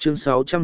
Chương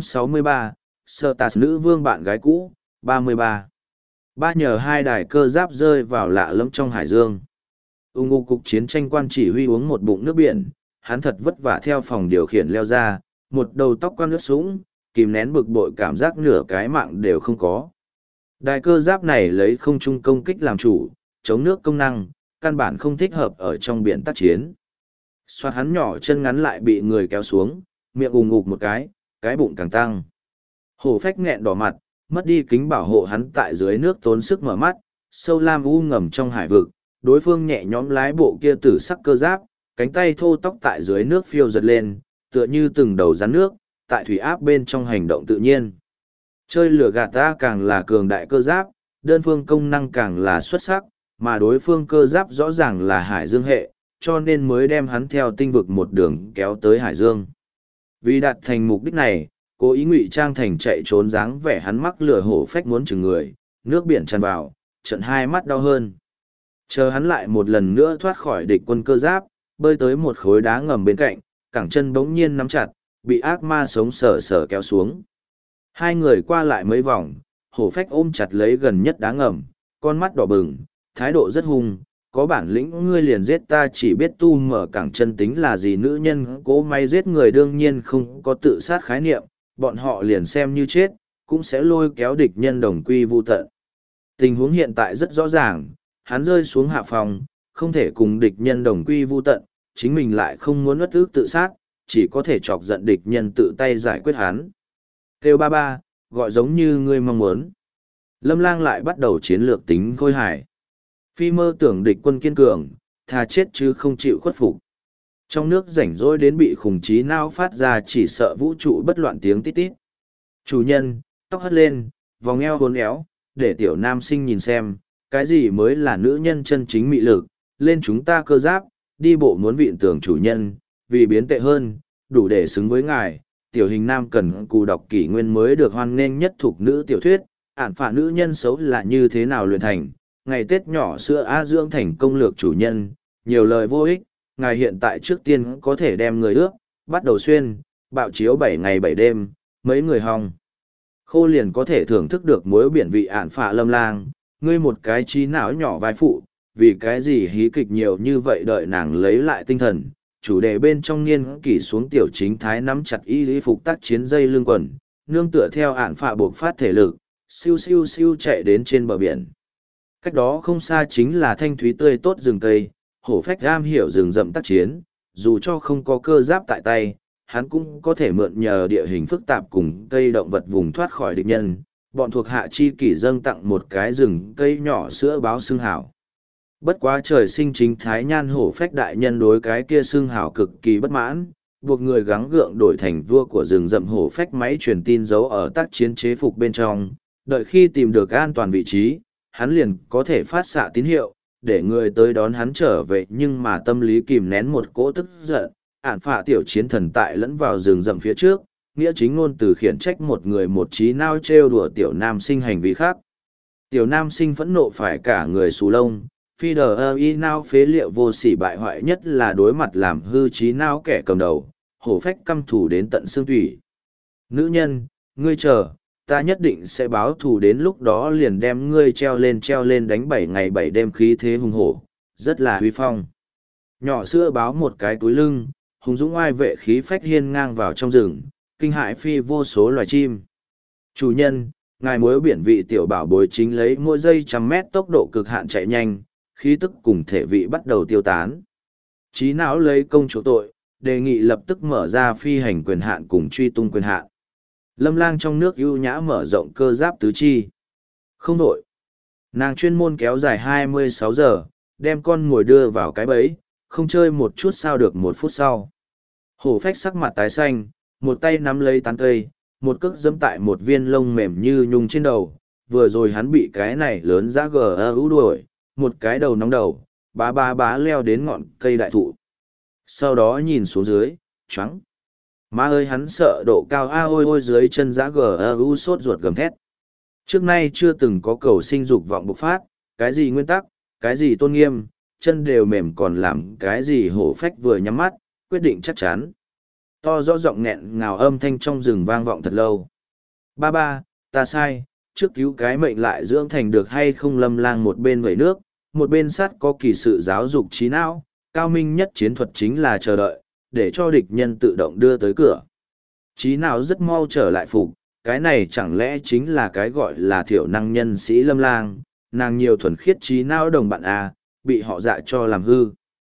663, Sơ Tạt nữ vương bạn gái cũ, 33. Ba nhờ hai đài cơ giáp rơi vào lạ lẫm trong hải dương. Ung ngô cục chiến tranh quan chỉ huy uống một bụng nước biển, hắn thật vất vả theo phòng điều khiển leo ra, một đầu tóc quăn ướt sũng, kìm nén bực bội cảm giác nửa cái mạng đều không có. Đài cơ giáp này lấy không trung công kích làm chủ, chống nước công năng, căn bản không thích hợp ở trong biển tác chiến. Xoát hắn nhỏ chân ngắn lại bị người kéo xuống, miệng ùng ục một cái bụng càng tăng. Hổ Phách nghẹn đỏ mặt, mất đi kính bảo hộ hắn tại dưới nước tốn sức mở mắt, sâu lam u ngầm trong hải vực, đối phương nhẹ nhõm lái bộ kia tử sắc cơ giáp, cánh tay thô tóc tại dưới nước phiêu giật lên, tựa như từng đầu rắn nước, tại thủy áp bên trong hành động tự nhiên. Chơi lửa gạt ta càng là cường đại cơ giáp, đơn phương công năng càng là xuất sắc, mà đối phương cơ giáp rõ ràng là hải dương hệ, cho nên mới đem hắn theo tinh vực một đường kéo tới hải dương. Vì đạt thành mục đích này, cố ý ngụy trang thành chạy trốn dáng vẻ hắn mắc lửa Hổ Phách muốn chừng người, nước biển tràn vào, trận hai mắt đau hơn. Chờ hắn lại một lần nữa thoát khỏi địch quân cơ giáp, bơi tới một khối đá ngầm bên cạnh, cẳng chân bỗng nhiên nắm chặt, bị ác ma sống sờ sờ kéo xuống. Hai người qua lại mấy vòng, Hổ Phách ôm chặt lấy gần nhất đá ngầm, con mắt đỏ bừng, thái độ rất hung, có bản lĩnh ngươi liền giết ta, chỉ biết tu mở cẳng chân tính là gì. Nữ nhân cố may giết người đương nhiên không có tự sát khái niệm, bọn họ liền xem như chết, cũng sẽ lôi kéo địch nhân đồng quy vu tận. Tình huống hiện tại rất rõ ràng, hắn rơi xuống hạ phòng, không thể cùng địch nhân đồng quy vu tận, chính mình lại không muốn uất ức tự sát, chỉ có thể chọc giận địch nhân tự tay giải quyết hắn. Kêu ba ba, gọi giống như ngươi mong muốn. Lâm Lang lại bắt đầu chiến lược tính khôi hài. Phi mơ tưởng địch quân kiên cường, thà chết chứ không chịu khuất phục. Trong nước rảnh rỗi đến bị khủng trí não phát ra chỉ sợ vũ trụ bất loạn tiếng tít tít. Chủ nhân, tóc hất lên, vòng eo hốn éo, để tiểu nam sinh nhìn xem, cái gì mới là nữ nhân chân chính mị lực, lên chúng ta cơ giáp, đi bộ muốn vịn tưởng chủ nhân, vì biến tệ hơn, đủ để xứng với ngài. Tiểu hình nam cần cù đọc kỷ nguyên mới được hoan nghênh nhất thuộc nữ tiểu thuyết, ản phả nữ nhân xấu là như thế nào luyện thành, ngày Tết nhỏ sữa A dưỡng thành công lược chủ nhân, nhiều lời vô ích, ngài hiện tại trước tiên có thể đem người ước, bắt đầu xuyên, bạo chiếu 7 ngày 7 đêm, mấy người hong. Khô liền có thể thưởng thức được mối biển vị ản phả Lâm Lang, ngươi một cái trí não nhỏ vai phụ, vì cái gì hí kịch nhiều như vậy đợi nàng lấy lại tinh thần. Chủ đề bên trong niên kỷ xuống tiểu chính thái nắm chặt y phục tác chiến dây lưng quần, nương tựa theo ản phả buộc phát thể lực, siêu siêu siêu chạy đến trên bờ biển. Cách đó không xa chính là thanh thúy tươi tốt rừng cây, Hổ Phách am hiểu rừng rậm tác chiến, dù cho không có cơ giáp tại tay, hắn cũng có thể mượn nhờ địa hình phức tạp cùng cây động vật vùng thoát khỏi địch nhân. Bọn thuộc hạ chi kỷ dâng tặng một cái rừng cây nhỏ sữa báo xương hảo. Bất quá trời sinh chính thái nhan Hổ Phách đại nhân đối cái kia xương hảo cực kỳ bất mãn, buộc người gắng gượng đổi thành vua của rừng rậm Hổ Phách máy truyền tin giấu ở tác chiến chế phục bên trong, đợi khi tìm được an toàn vị trí, hắn liền có thể phát xạ tín hiệu, để người tới đón hắn trở về, nhưng mà tâm lý kìm nén một cỗ tức giận, ản phạ tiểu chiến thần tại lẫn vào rừng rậm phía trước, nghĩa chính ngôn từ khiển trách một người một trí nao trêu đùa tiểu nam sinh hành vi khác. Tiểu nam sinh phẫn nộ phải cả người xù lông, phi đờ y nao phế liệu vô sỉ bại hoại nhất là đối mặt làm hư trí nao kẻ cầm đầu, Hổ Phách căm thù đến tận xương thủy. Nữ nhân, ngươi chờ, ta nhất định sẽ báo thù, đến lúc đó liền đem ngươi treo lên đánh 7 ngày 7 đêm khí thế hùng hổ, rất là huy phong. Nhỏ sữa báo một cái túi lưng, hùng dũng oai vệ khí phách hiên ngang vào trong rừng, kinh hại phi vô số loài chim. Chủ nhân, ngài muối biển vị tiểu bảo bối chính lấy mỗi giây 100 mét tốc độ cực hạn chạy nhanh, khí tức cùng thể vị bắt đầu tiêu tán. Trí não lấy công chỗ tội, đề nghị lập tức mở ra phi hành quyền hạn cùng truy tung quyền hạn. Lâm Lang trong nước ưu nhã mở rộng cơ giáp tứ chi. Không đổi. Nàng chuyên môn kéo dài 26 giờ, đem con mồi đưa vào cái bẫy, không chơi một chút sao được 1 phút sau. Hổ Phách sắc mặt tái xanh, một tay nắm lấy tán cây, một cước dẫm tại một viên lông mềm như nhung trên đầu. Vừa rồi hắn bị cái này lớn dã ưu đuổi, một cái đầu nóng đầu, bá leo đến ngọn cây đại thụ. Sau đó nhìn xuống dưới, choáng. Má ơi, hắn sợ độ cao ôi dưới chân dã GU sốt ruột gầm thét. Trước nay chưa từng có cầu sinh dục vọng bộc phát, cái gì nguyên tắc, cái gì tôn nghiêm, chân đều mềm còn làm cái gì. Hổ Phách vừa nhắm mắt, quyết định chắc chắn. To rõ giọng nghẹn ngào âm thanh trong rừng vang vọng thật lâu. Ba ba, ta sai, trước cứu cái mệnh lại dưỡng thành được hay không. Lâm Lang một bên vẩy nước, một bên sát có kỳ sự giáo dục trí não, cao minh nhất chiến thuật chính là chờ đợi, để cho địch nhân tự động đưa tới cửa. Trí não rất mau trở lại phục, cái này chẳng lẽ chính là cái gọi là thiểu năng nhân sĩ Lâm Lang, nàng nhiều thuần khiết trí não đồng bạn à, bị họ dạ cho làm hư.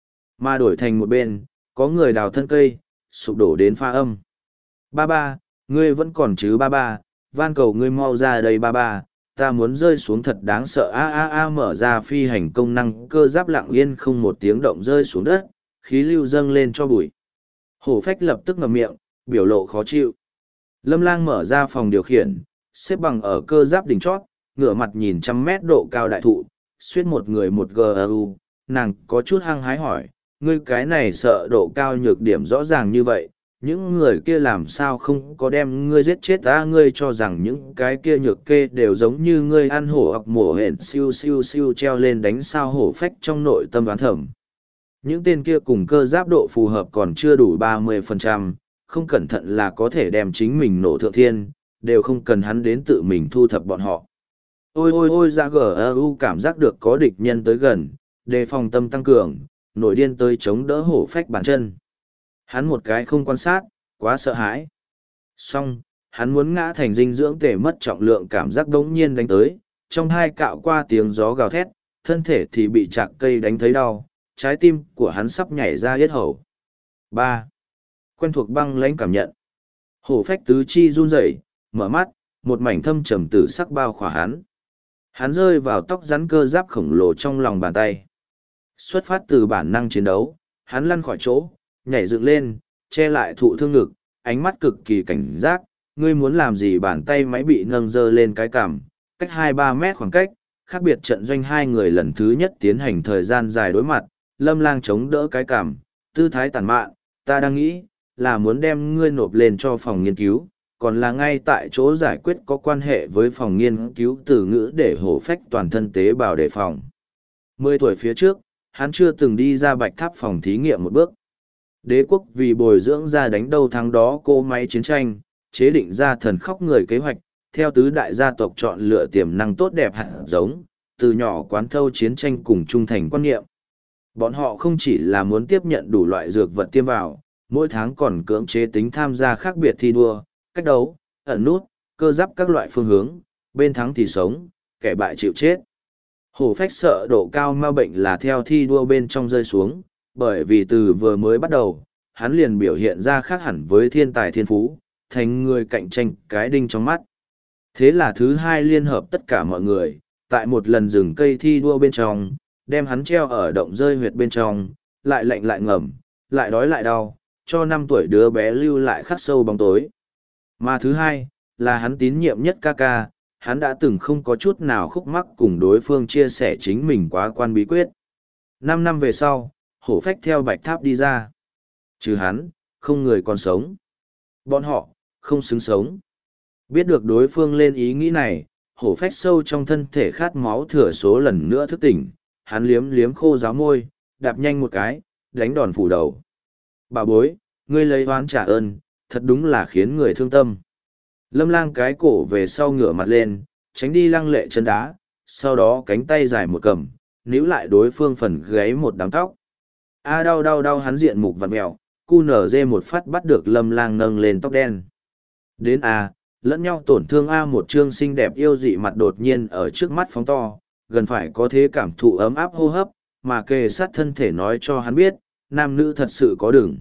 Mà đổi thành một bên, có người đào thân cây, sụp đổ đến pha âm. Ba ba, ngươi vẫn còn chứ ba ba, van cầu ngươi mau ra đây ba ba, ta muốn rơi xuống thật đáng sợ. A mở ra phi hành công năng cơ giáp lặng yên không một tiếng động rơi xuống đất, khí lưu dâng lên cho bụi. Hổ phách lập tức ngậm miệng, biểu lộ khó chịu. Lâm Lang mở ra phòng điều khiển, xếp bằng ở cơ giáp đỉnh chót, ngửa mặt nhìn 100 mét độ cao đại thụ, suýt một người một GRU, nàng có chút hăng hái hỏi, ngươi cái này sợ độ cao nhược điểm rõ ràng như vậy, những người kia làm sao không có đem ngươi giết chết ta. Ngươi cho rằng những cái kia nhược kê đều giống như ngươi ăn hổ hoặc mổ hển siêu siêu siêu treo lên đánh sao. Hổ phách trong nội tâm đoán thẩm. Những tên kia cùng cơ giáp độ phù hợp còn chưa đủ 30%, không cẩn thận là có thể đem chính mình nổ thượng thiên, đều không cần hắn đến tự mình thu thập bọn họ. Ôi ôi ôi ra GRU cảm giác được có địch nhân tới gần, đề phòng tâm tăng cường, nổi điên tới chống đỡ hổ phách bàn chân. Hắn một cái không quan sát, quá sợ hãi. Xong, hắn muốn ngã thành dinh dưỡng tể mất trọng lượng, cảm giác đống nhiên đánh tới, trong hai cạo qua tiếng gió gào thét, thân thể thì bị chạc cây đánh thấy đau, trái tim của hắn sắp nhảy ra yết hầu. 3. Quen thuộc băng lãnh cảm nhận. Hổ phách tứ chi run rẩy, mở mắt, một mảnh thâm trầm tử sắc bao khỏa hắn. Hắn rơi vào tóc rắn cơ giáp khổng lồ trong lòng bàn tay. Xuất phát từ bản năng chiến đấu, hắn lăn khỏi chỗ, nhảy dựng lên, che lại thụ thương ngực, ánh mắt cực kỳ cảnh giác. Ngươi muốn làm gì? Bàn tay máy bị nâng dơ lên cái cằm, cách 2-3 mét khoảng cách, khác biệt trận doanh hai người lần thứ nhất tiến hành thời gian dài đối mặt. Lâm Lang chống đỡ cái cằm, tư thái tàn mạn, ta đang nghĩ, là muốn đem ngươi nộp lên cho phòng nghiên cứu, còn là ngay tại chỗ giải quyết có quan hệ với phòng nghiên cứu từ ngữ để hổ phách toàn thân tế bào đề phòng. 10 tuổi phía trước, hắn chưa từng đi ra bạch tháp phòng thí nghiệm một bước. Đế quốc vì bồi dưỡng ra đánh đâu thắng đó cỗ máy chiến tranh, chế định ra thần khóc người kế hoạch, theo tứ đại gia tộc chọn lựa tiềm năng tốt đẹp hạt giống, từ nhỏ quán thâu chiến tranh cùng trung thành quan niệm. Bọn họ không chỉ là muốn tiếp nhận đủ loại dược vật tiêm vào, mỗi tháng còn cưỡng chế tính tham gia khác biệt thi đua, cách đấu, ẩn nút, cơ giáp các loại phương hướng, bên thắng thì sống, kẻ bại chịu chết. Hổ phách sợ độ cao ma bệnh là theo thi đua bên trong rơi xuống, bởi vì từ vừa mới bắt đầu, hắn liền biểu hiện ra khác hẳn với thiên tài thiên phú, thành người cạnh tranh cái đinh trong mắt. Thế là thứ hai liên hợp tất cả mọi người, tại một lần rừng cây thi đua bên trong, đem hắn treo ở động rơi huyệt bên trong, lại lạnh lại ngầm, lại đói lại đau, cho 5 tuổi đứa bé lưu lại khắc sâu bóng tối. Mà thứ hai, là hắn tín nhiệm nhất ca ca, hắn đã từng không có chút nào khúc mắc cùng đối phương chia sẻ chính mình quá quan bí quyết. 5 năm về sau, hổ phách theo bạch tháp đi ra. Trừ hắn, không người còn sống. Bọn họ, không xứng sống. Biết được đối phương lên ý nghĩ này, hổ phách sâu trong thân thể khát máu thừa số lần nữa thức tỉnh, hắn liếm liếm khô giáo môi, đạp nhanh một cái, đánh đòn phủ đầu. Bà bối, ngươi lấy oán trả ơn, thật đúng là khiến người thương tâm. Lâm Lang cái cổ về sau ngửa mặt lên, tránh đi lăng lệ chân đá, sau đó cánh tay dài một cầm, níu lại đối phương phần gáy một đám tóc. Đau đau đau, hắn diện mục vặn mẹo, cu nở dê một phát bắt được Lâm Lang nâng lên tóc đen. Đến lẫn nhau tổn thương một chương xinh đẹp yêu dị mặt đột nhiên ở trước mắt phóng to, gần phải có thế cảm thụ ấm áp hô hấp, mà kề sát thân thể nói cho hắn biết, nam nữ thật sự có đường.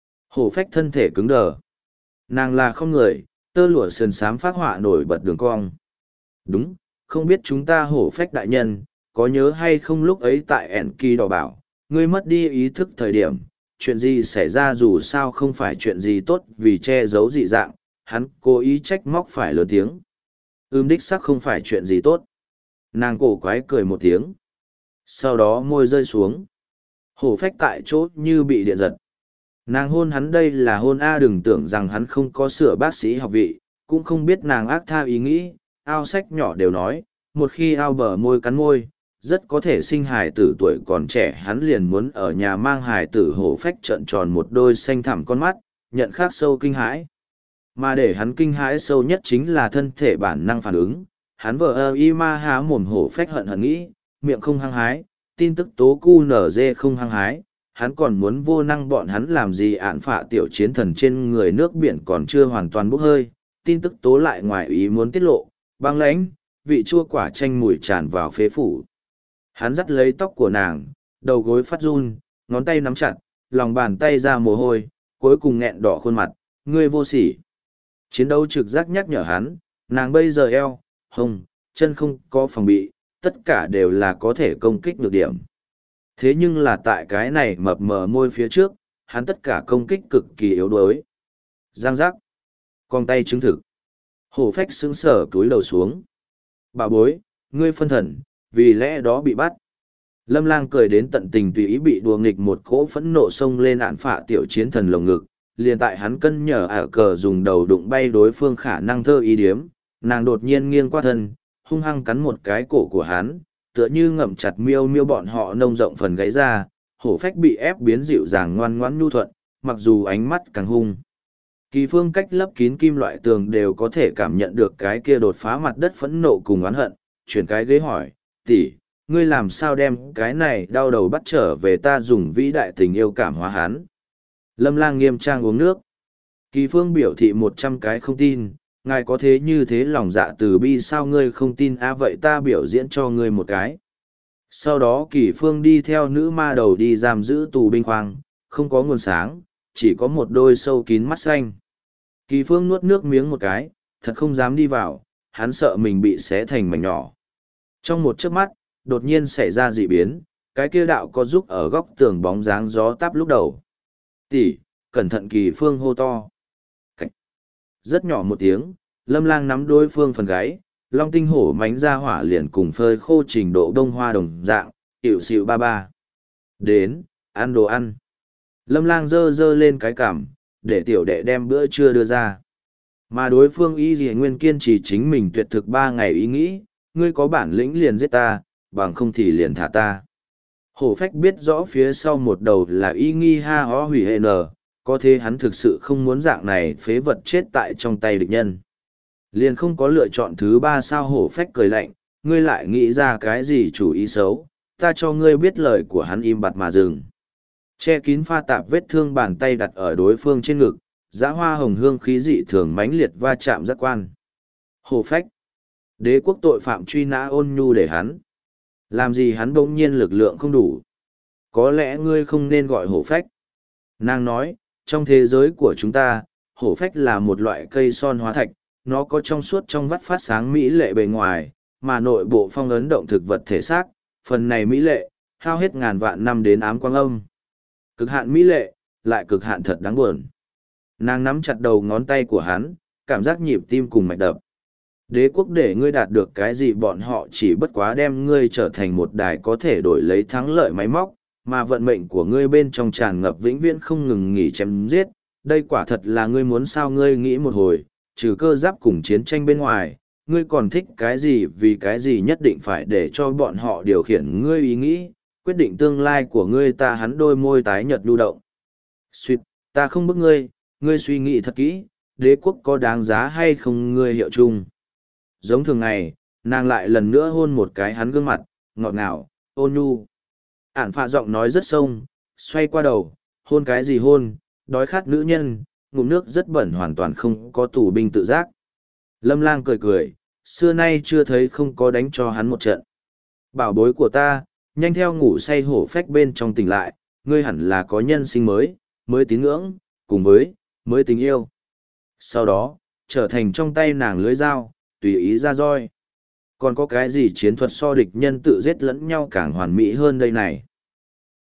Hổ phách thân thể cứng đờ. Nàng là không người, tơ lụa sườn xám phát họa nổi bật đường cong. Đúng, không biết chúng ta hổ phách đại nhân, có nhớ hay không lúc ấy tại ẻn kỳ đỏ bảo, ngươi mất đi ý thức thời điểm, chuyện gì xảy ra dù sao không phải chuyện gì tốt vì che giấu dị dạng, hắn cố ý trách móc phải lớn tiếng. Đích xác không phải chuyện gì tốt. Nàng cổ quái cười một tiếng. Sau đó môi rơi xuống. Hổ phách tại chỗ như bị điện giật. Nàng hôn hắn, đây là hôn đừng tưởng rằng hắn không có sửa bác sĩ học vị, cũng không biết nàng ác tha ý nghĩ. Ao sách nhỏ đều nói, một khi ao bờ môi cắn môi, rất có thể sinh hài tử tuổi còn trẻ, hắn liền muốn ở nhà mang hài tử. Hổ phách trợn tròn một đôi xanh thẳm con mắt, nhận khắc sâu kinh hãi. Mà để hắn kinh hãi sâu nhất chính là thân thể bản năng phản ứng. Hắn vờ ơ y ma há mồm hổ phách hận hận nghĩ, miệng không hăng hái, tin tức tố cu nở dê không hăng hái. Hắn còn muốn vô năng bọn hắn làm gì ạn phạ tiểu chiến thần trên người nước biển còn chưa hoàn toàn bốc hơi. Tin tức tố lại ngoài ý muốn tiết lộ, băng lãnh, vị chua quả chanh mùi tràn vào phế phủ. Hắn dắt lấy tóc của nàng, đầu gối phát run, ngón tay nắm chặt, lòng bàn tay ra mồ hôi, cuối cùng nghẹn đỏ khuôn mặt, ngươi vô sỉ. Chiến đấu trực giác nhắc nhở hắn, nàng bây giờ eo, hông, chân không có phòng bị, tất cả đều là có thể công kích nhược điểm. Thế nhưng là tại cái này mập mờ môi phía trước, hắn tất cả công kích cực kỳ yếu đuối. Giang giác, con tay chứng thực. Hổ phách sững sờ túi đầu xuống. Bà bối, ngươi phân thần, vì lẽ đó bị bắt. Lâm Lang cười đến tận tình tùy ý bị đùa nghịch một cỗ phẫn nộ xông lên ạn phạ tiểu chiến thần lồng ngực, liền tại hắn cân nhở cờ dùng đầu đụng bay đối phương khả năng thơ ý điếm, nàng đột nhiên nghiêng qua thân, hung hăng cắn một cái cổ của hắn, tựa như ngậm chặt miêu miêu bọn họ nông rộng phần gáy ra, hổ phách bị ép biến dịu dàng ngoan ngoãn nhu thuận, mặc dù ánh mắt càng hung. Kỳ phương cách lấp kín kim loại tường đều có thể cảm nhận được cái kia đột phá mặt đất phẫn nộ cùng oán hận, chuyển cái ghế hỏi, tỷ, ngươi làm sao đem cái này đau đầu bắt trở về ta dùng vĩ đại tình yêu cảm hóa hắn. Lâm Lang nghiêm trang uống nước. Kỳ phương biểu thị 100 cái không tin, ngài có thế như thế lòng dạ từ bi sao ngươi không tin vậy ta biểu diễn cho ngươi một cái. Sau đó kỳ phương đi theo nữ ma đầu đi giam giữ tù binh khoang, không có nguồn sáng, chỉ có một đôi sâu kín mắt xanh. Kỳ phương nuốt nước miếng một cái, thật không dám đi vào, hắn sợ mình bị xé thành mảnh nhỏ. Trong một chớp mắt, đột nhiên xảy ra dị biến, cái kia đạo có giúp ở góc tường bóng dáng gió táp lúc đầu. Tỷ, cẩn thận kỳ phương hô to. Cách. Rất nhỏ một tiếng, Lâm Lang nắm đối phương phần gáy, long tinh hổ mánh ra hỏa liền cùng phơi khô trình độ đông hoa đồng dạng, hiệu xịu ba ba. Đến, ăn đồ ăn. Lâm Lang giơ giơ lên cái cằm, để tiểu đệ đem bữa trưa đưa ra. Mà đối phương y dì nguyên kiên trì chính mình tuyệt thực 3 ngày ý nghĩ, ngươi có bản lĩnh liền giết ta, bằng không thì liền thả ta. Hổ phách biết rõ phía sau một đầu là y nghi ha ho hủy hệ nở, có thế hắn thực sự không muốn dạng này phế vật chết tại trong tay địch nhân. Liền không có lựa chọn thứ 3 sao hổ phách cười lạnh, ngươi lại nghĩ ra cái gì chủ ý xấu, ta cho ngươi biết lời của hắn im bặt mà dừng. Che kín pha tạp vết thương bàn tay đặt ở đối phương trên ngực, dã hoa hồng hương khí dị thường mãnh liệt va chạm giác quan. Hổ phách. Đế quốc tội phạm truy nã ôn nhu để hắn. Làm gì hắn bỗng nhiên lực lượng không đủ. Có lẽ ngươi không nên gọi hổ phách. Nàng nói, trong thế giới của chúng ta, hổ phách là một loại cây son hóa thạch, nó có trong suốt trong vắt phát sáng mỹ lệ bề ngoài, mà nội bộ phong ấn động thực vật thể xác, phần này mỹ lệ, hao hết ngàn vạn năm đến ám quang âm. Cực hạn mỹ lệ, lại cực hạn thật đáng buồn. Nàng nắm chặt đầu ngón tay của hắn, cảm giác nhịp tim cùng mạch đập. Đế quốc để ngươi đạt được cái gì bọn họ chỉ bất quá đem ngươi trở thành một đài có thể đổi lấy thắng lợi máy móc, mà vận mệnh của ngươi bên trong tràn ngập vĩnh viễn không ngừng nghỉ chém giết. Đây quả thật là ngươi muốn sao ngươi nghĩ một hồi, trừ cơ giáp cùng chiến tranh bên ngoài, ngươi còn thích cái gì vì cái gì nhất định phải để cho bọn họ điều khiển ngươi ý nghĩ, quyết định tương lai của ngươi ta hắn đôi môi tái nhợt lưu động. Xuyệt, ta không bức ngươi, ngươi suy nghĩ thật kỹ, đế quốc có đáng giá hay không ngươi hiệu chung. Giống thường ngày, nàng lại lần nữa hôn một cái hắn gương mặt, ngọt ngào, ôn nhu. Ản phạ giọng nói rất sông, xoay qua đầu, hôn cái gì hôn, đói khát nữ nhân, ngụm nước rất bẩn hoàn toàn không có tù binh tự giác. Lâm Lang cười cười, xưa nay chưa thấy không có đánh cho hắn một trận. Bảo bối của ta, nhanh theo ngủ say hổ phách bên trong tỉnh lại, ngươi hẳn là có nhân sinh mới, mới tín ngưỡng, cùng với, mới tình yêu. Sau đó, trở thành trong tay nàng lưới dao, tùy ý ra roi. Còn có cái gì chiến thuật so địch nhân tự giết lẫn nhau càng hoàn mỹ hơn đây này?